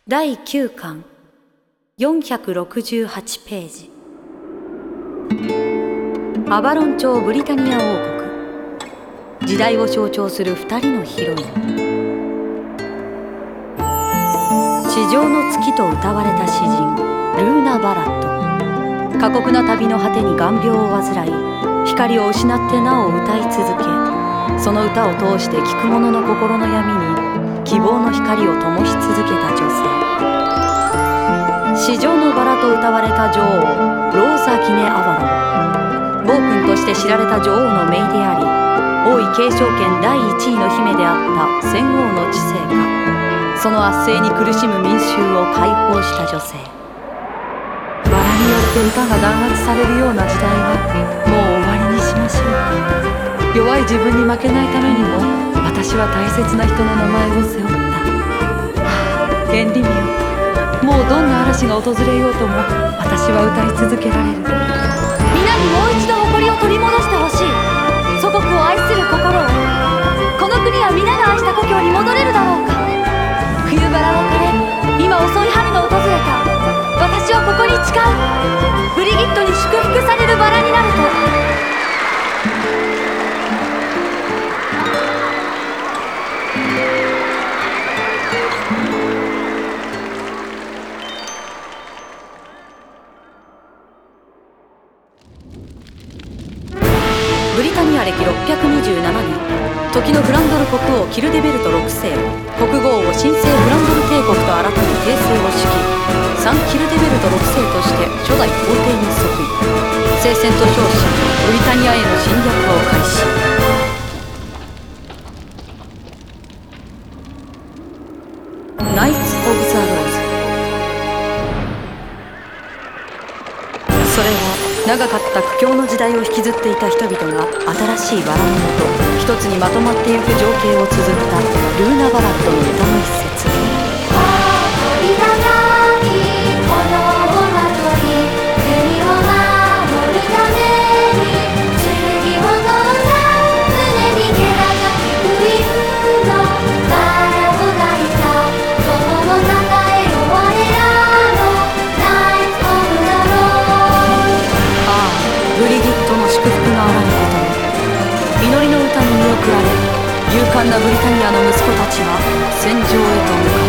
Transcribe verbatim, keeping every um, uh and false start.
だいきゅうかんよんひゃくろくじゅうはちページ。アバロン朝ブリタニア王国、時代を象徴するふたりのヒロイン。地上の月と謳われた詩人ルーナ・バラット。過酷な旅の果てに眼病を患い、光を失ってなお歌い続け、その歌を通して聴く者の心の闇に希望の光を灯し続けた女性。至上のバラと謳われた女王ローザ・ギネ・アバロン。暴君として知られた女王の姪であり、王位継承権だいいちいの姫であった戦王の治世が、その圧政に苦しむ民衆を解放した女性。バラによって歌が弾圧されるような時代はもう終わりにしましょう。弱い自分に負けないためにも、私は大切な人の名前を背負った。はあ、エンリミオ、もうどんな嵐が訪れようとも私は歌い続けられる。 皆にもう一度誇りを取り戻してほしい。祖国を愛する心を。この国は皆が愛した故郷に戻れるだろうか。冬バラは枯れ、今遅い春の訪れた。私はここに誓う。ブリギットに祝福されるバラになると。 ブリタニア歴ろっぴゃくにじゅうななねん、時のフランドル国王キルデベルトろくせい、国号を神聖フランドル帝国と改め帝政を敷き、サンキルデベルトろくせいとして初代皇帝に即位。聖戦と称し、ブリタニアへの侵略を開始。ナイツ・オブ・ザ・ローズ。それは長かった苦境の時代を引きずっていた人々が新しいバラのもと一つにまとまってゆく情景を綴ったルーナ・バラットの歌の一節。ブリギットの祝福があらぬことに、祈りの歌に見送られ、勇敢なブリタニアの息子たちは戦場へと向かう。